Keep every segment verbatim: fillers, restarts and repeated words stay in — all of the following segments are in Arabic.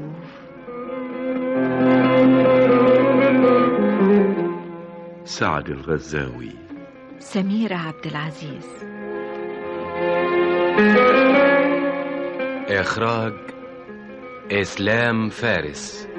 فيلسوف. سعد الغزاوي. سميرة عبد العزيز. إخراج إسلام فارس.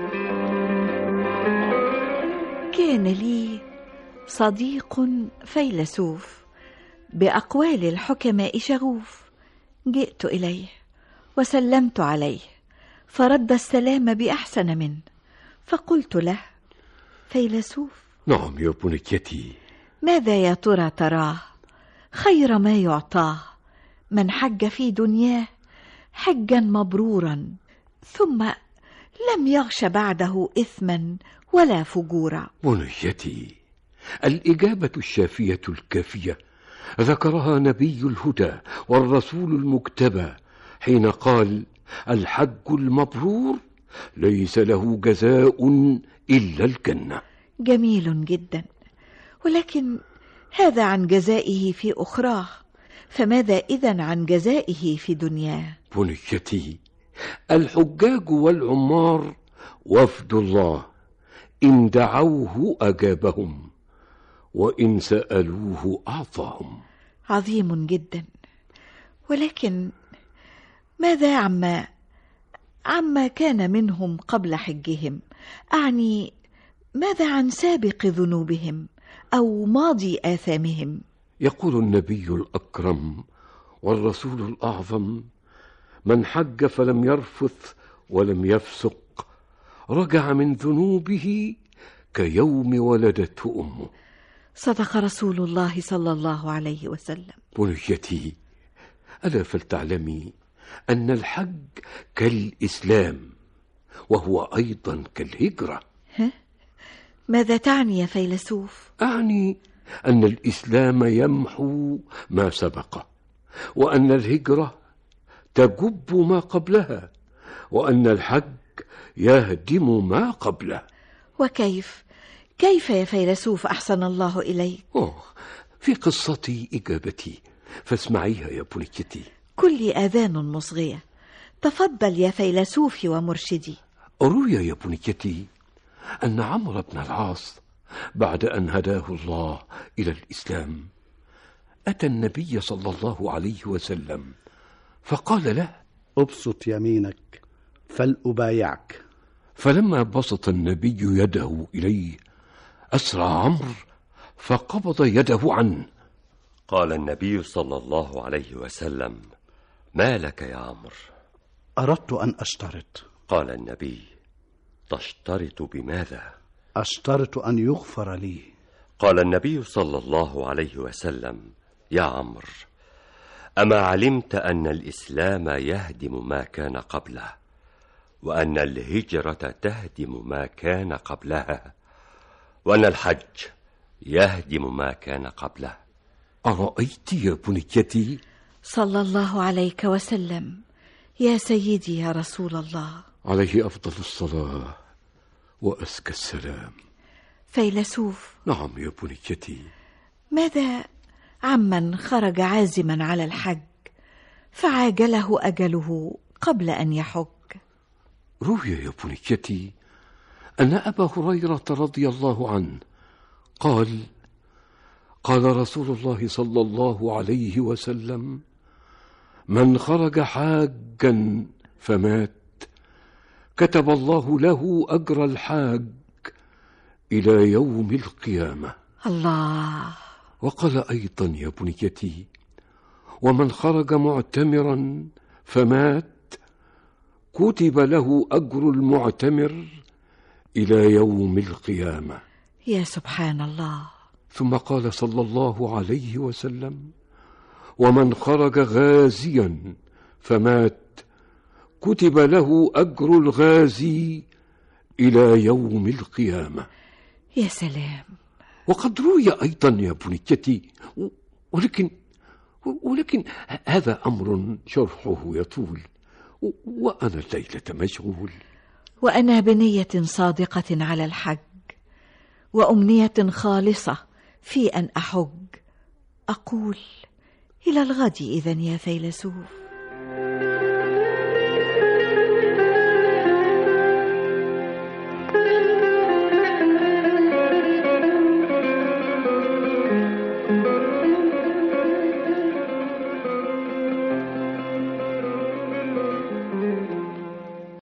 كان لي صديق فيلسوف بأقوال الحكماء شغوف، جئت إليه وسلمت عليه فرد السلام بأحسن منه، فقلت له: فيلسوف؟ نعم يا بنيتي. ماذا يا ترى تراه خير ما يعطاه من حج في دنياه حجا مبرورا، ثم لم يغش بعده إثما ولا فجورا؟ بنيتي، الإجابة الشافية الكافية ذكرها نبي الهدى والرسول المجتبى حين قال: الحج المبرور ليس له جزاء إلا الجنة. جميل جدا، ولكن هذا عن جزائه في أخراه، فماذا إذن عن جزائه في دنياه؟ بنيتي، الحجاج والعمار وفد الله، إن دعوه أجابهم وإن سألوه أعطاهم. عظيم جدا، ولكن ماذا عما عما كان منهم قبل حجهم؟ أعني ماذا عن سابق ذنوبهم أو ماضي آثامهم؟ يقول النبي الأكرم والرسول الأعظم: من حج فلم يرفث ولم يفسق رجع من ذنوبه كيوم ولدته أمه. صدق رسول الله صلى الله عليه وسلم. بنيتي، ألا فلتعلمي أن الحج كالإسلام وهو أيضا كالهجرة. ها؟ ماذا تعني يا فيلسوف؟ أعني أن الإسلام يمحو ما سبق، وأن الهجرة تجب ما قبلها، وأن الحج يهدم ما قبله. وكيف كيف يا فيلسوف أحسن الله إليك؟ أوه، في قصتي إجابتي، فاسمعيها يا بنيتي. كل آذان مصغية، تفضل يا فيلسوف ومرشدي. روي يا بنيتي أن عمرو بن العاص بعد أن هداه الله إلى الإسلام أتى النبي صلى الله عليه وسلم فقال له: أبسط يمينك فلأبايعك. فلما بسط النبي يده إليه أسرع عمرو فقبض يده عنه. قال النبي صلى الله عليه وسلم: ما لك يا عمرو؟ أردت أن أشترط. قال النبي: تشترط بماذا؟ أشترط أن يغفر لي. قال النبي صلى الله عليه وسلم: يا عمرو، أما علمت أن الإسلام يهدم ما كان قبله، وأن الهجرة تهدم ما كان قبلها، وأن الحج يهدم ما كان قبله؟ أرأيت يا بنيتي؟ صلى الله عليك وسلم. يا سيدي يا رسول الله، عليه أفضل الصلاة وأزكى السلام. فيلسوف. نعم يا بنيتي. ماذا عمن خرج عازما على الحج فعاجله أجله قبل أن يحج؟ روي يا بنيتي أن أبا هريرة رضي الله عنه قال: قال رسول الله صلى الله عليه وسلم: من خرج حاجا فمات كتب الله له أجر الحاج إلى يوم القيامة. الله. وقال أيضا يا بنيتي: ومن خرج معتمرا فمات كتب له أجر المعتمر إلى يوم القيامة. يا سبحان الله. ثم قال صلى الله عليه وسلم: ومن خرج غازيا فمات كتب له أجر الغازي إلى يوم القيامة. يا سلام. وقد روي أيضا يا بنيتي، ولكن ولكن هذا أمر شرحه يطول، وأنا الليلة مشغول. وأنا بنية صادقة على الحج وأمنية خالصة في أن أحج، أقول إلى الغد إذن يا فيلسوف.